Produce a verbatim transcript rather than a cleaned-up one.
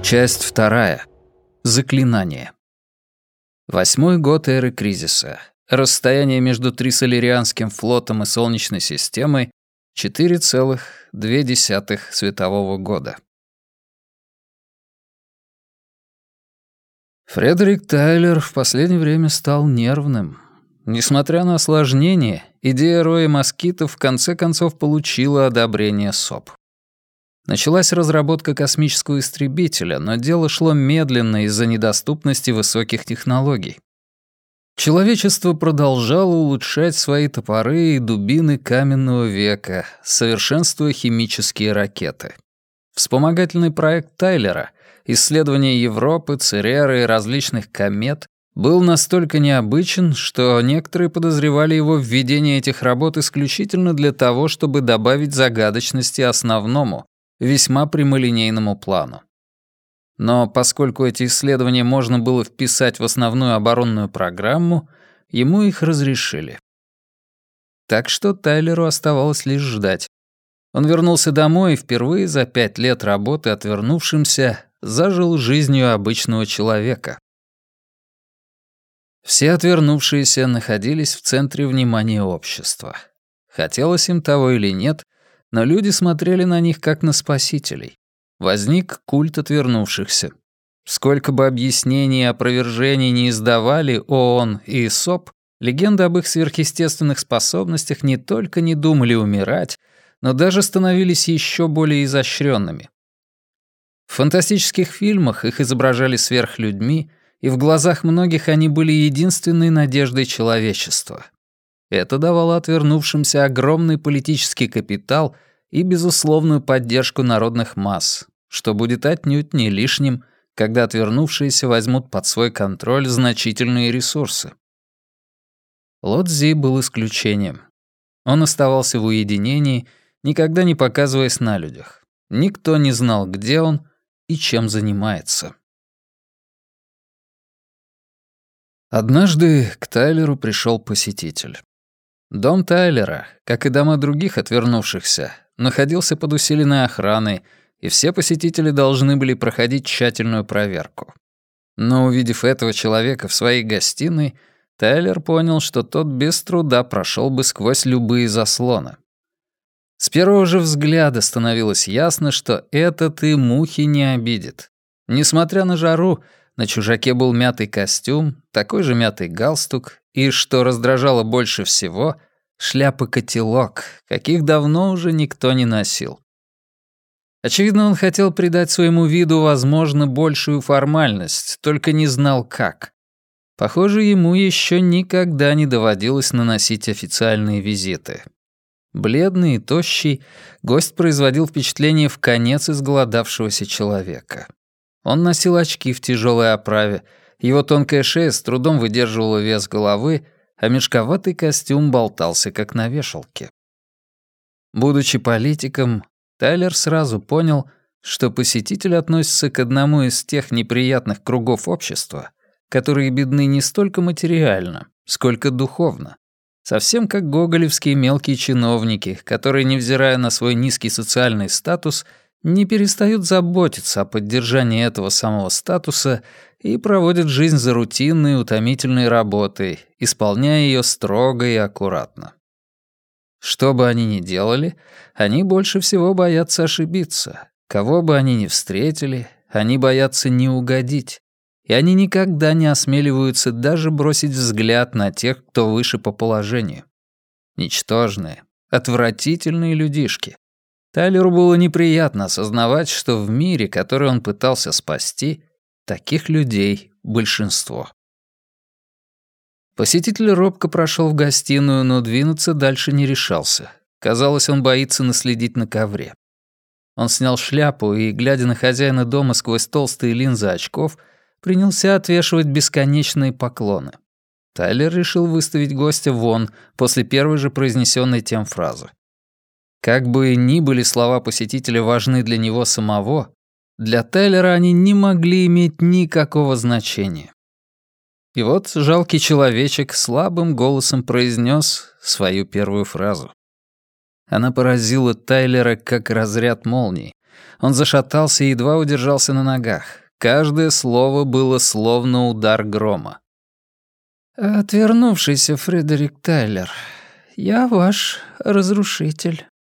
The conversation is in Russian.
Часть вторая. Заклинание. Восьмой год эры кризиса. Расстояние между Трисолерианским флотом и Солнечной системой — четыре целых две десятых светового года. Фредерик Тайлер в последнее время стал нервным. Несмотря на осложнение, идея роя москитов в конце концов получила одобрение СОП. Началась разработка космического истребителя, но дело шло медленно из-за недоступности высоких технологий. Человечество продолжало улучшать свои топоры и дубины каменного века, совершенствуя химические ракеты. Вспомогательный проект Тайлера — исследование Европы, Цереры и различных комет — был настолько необычен, что некоторые подозревали его введение этих работ исключительно для того, чтобы добавить загадочности основному, весьма прямолинейному плану. Но поскольку эти исследования можно было вписать в основную оборонную программу, ему их разрешили. Так что Тайлеру оставалось лишь ждать. Он вернулся домой и впервые за пять лет работы отвернувшимся зажил жизнью обычного человека. Все отвернувшиеся находились в центре внимания общества. Хотелось им того или нет, но люди смотрели на них как на спасителей. Возник культ отвернувшихся. Сколько бы объяснений и опровержений не издавали ООН и СОП, легенды об их сверхъестественных способностях не только не думали умирать, но даже становились еще более изощренными. В фантастических фильмах их изображали сверхлюдьми, и в глазах многих они были единственной надеждой человечества. Это давало отвернувшимся огромный политический капитал и безусловную поддержку народных масс, что будет отнюдь не лишним, когда отвернувшиеся возьмут под свой контроль значительные ресурсы. Лодзи был исключением. Он оставался в уединении, никогда не показываясь на людях. Никто не знал, где он и чем занимается. Однажды к Тайлеру пришел посетитель. Дом Тайлера, как и дома других отвернувшихся, находился под усиленной охраной, и все посетители должны были проходить тщательную проверку. Но увидев этого человека в своей гостиной, Тайлер понял, что тот без труда прошел бы сквозь любые заслоны. С первого же взгляда становилось ясно, что этот и мухи не обидит. Несмотря на жару, на чужаке был мятый костюм, такой же мятый галстук и, что раздражало больше всего, шляпа-котелок, каких давно уже никто не носил. Очевидно, он хотел придать своему виду, возможно, большую формальность, только не знал как. Похоже, ему еще никогда не доводилось наносить официальные визиты. Бледный и тощий, гость производил впечатление вконец изголодавшегося человека. Он носил очки в тяжелой оправе, его тонкая шея с трудом выдерживала вес головы, а мешковатый костюм болтался, как на вешалке. Будучи политиком, Тайлер сразу понял, что посетитель относится к одному из тех неприятных кругов общества, которые бедны не столько материально, сколько духовно. Совсем как гоголевские мелкие чиновники, которые, невзирая на свой низкий социальный статус, не перестают заботиться о поддержании этого самого статуса и проводят жизнь за рутинной, утомительной работой, исполняя ее строго и аккуратно. Что бы они ни делали, они больше всего боятся ошибиться. Кого бы они ни встретили, они боятся не угодить. И они никогда не осмеливаются даже бросить взгляд на тех, кто выше по положению. Ничтожные, отвратительные людишки. Тайлеру было неприятно осознавать, что в мире, который он пытался спасти, таких людей большинство. Посетитель робко прошел в гостиную, но двинуться дальше не решался. Казалось, он боится наследить на ковре. Он снял шляпу и, глядя на хозяина дома сквозь толстые линзы очков, принялся отвешивать бесконечные поклоны. Тайлер решил выставить гостя вон после первой же произнесенной тем фразы. Как бы ни были слова посетителя важны для него самого, для Тайлера они не могли иметь никакого значения. И вот жалкий человечек слабым голосом произнес свою первую фразу. Она поразила Тайлера как разряд молнии, Он зашатался и едва удержался на ногах. Каждое слово было словно удар грома. «Отвернувшийся Фредерик Тайлер, я ваш разрушитель».